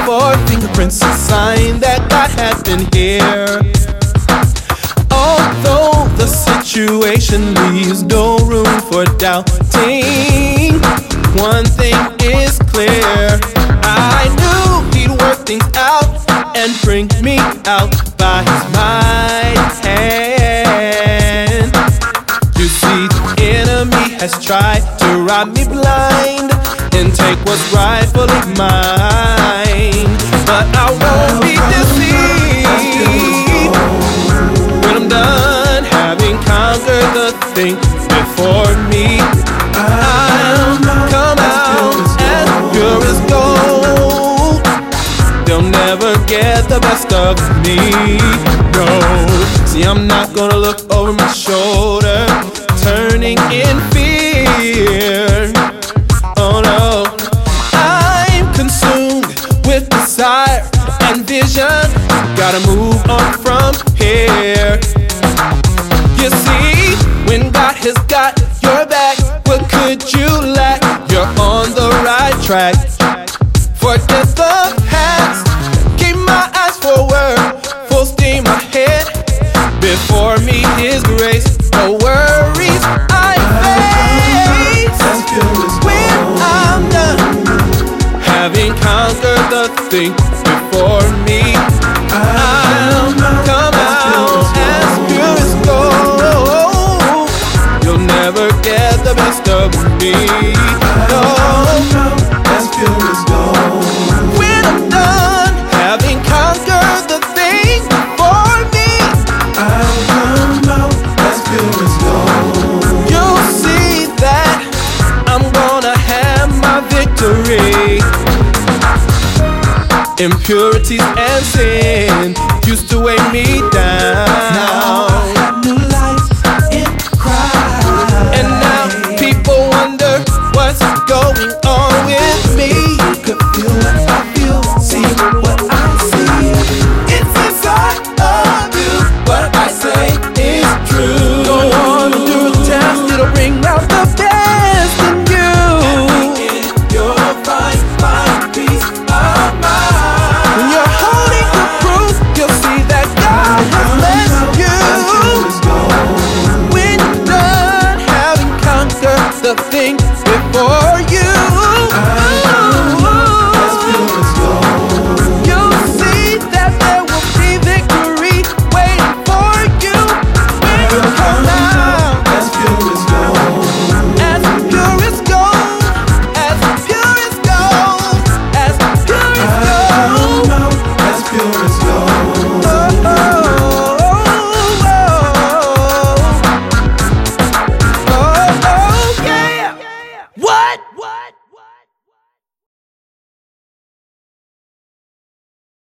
for fingerprints, a sign that God has been here. Although the situation leaves no room for doubting, one thing is clear. I knew he'd work things out and bring me out by his mighty hand. You see, the enemy has tried to rob me blind and take what's rightfully mine, but I won't be deceived. When I'm done having conquered the thing before me, I'll come out as pure as gold. They'll never get the best of me, no. See, I'm not gonna look over my shoulder, turning in fear. Oh no, I'm consumed with desire and vision. Gotta move on from here. You see, when God has got your back, what could you lack? You're on the right track. Forget the past, keep my eyes forward, full steam ahead. Before me His grace, no worries I face. When I'm done having conquered the thing before me, I'll come out as pure as gold. You'll never get the best of me, no. As pure as gold. When I'm done having conquered the thing before me, I'll come out as pure as gold. you'll see that I'm gonna have my victory. Impurities and sin used to weigh me down. Now I have new life in Christ. And now people wonder what's going on with me. You could feel what I feel, see what I see. It's inside of you. What I say is true. Go on and do a test, it'll bring out the best in you. And in your find peace of mind. When you're holding the proof, you'll see that God has blessed you. As pure as gold. When you're done having conquered the thing before you, As pure as gold. you'll see that there will be victory waiting for you. When you come out As pure as gold. as pure as gold, as pure as gold, as pure as gold. As pure as gold. Oh, oh, yeah. What?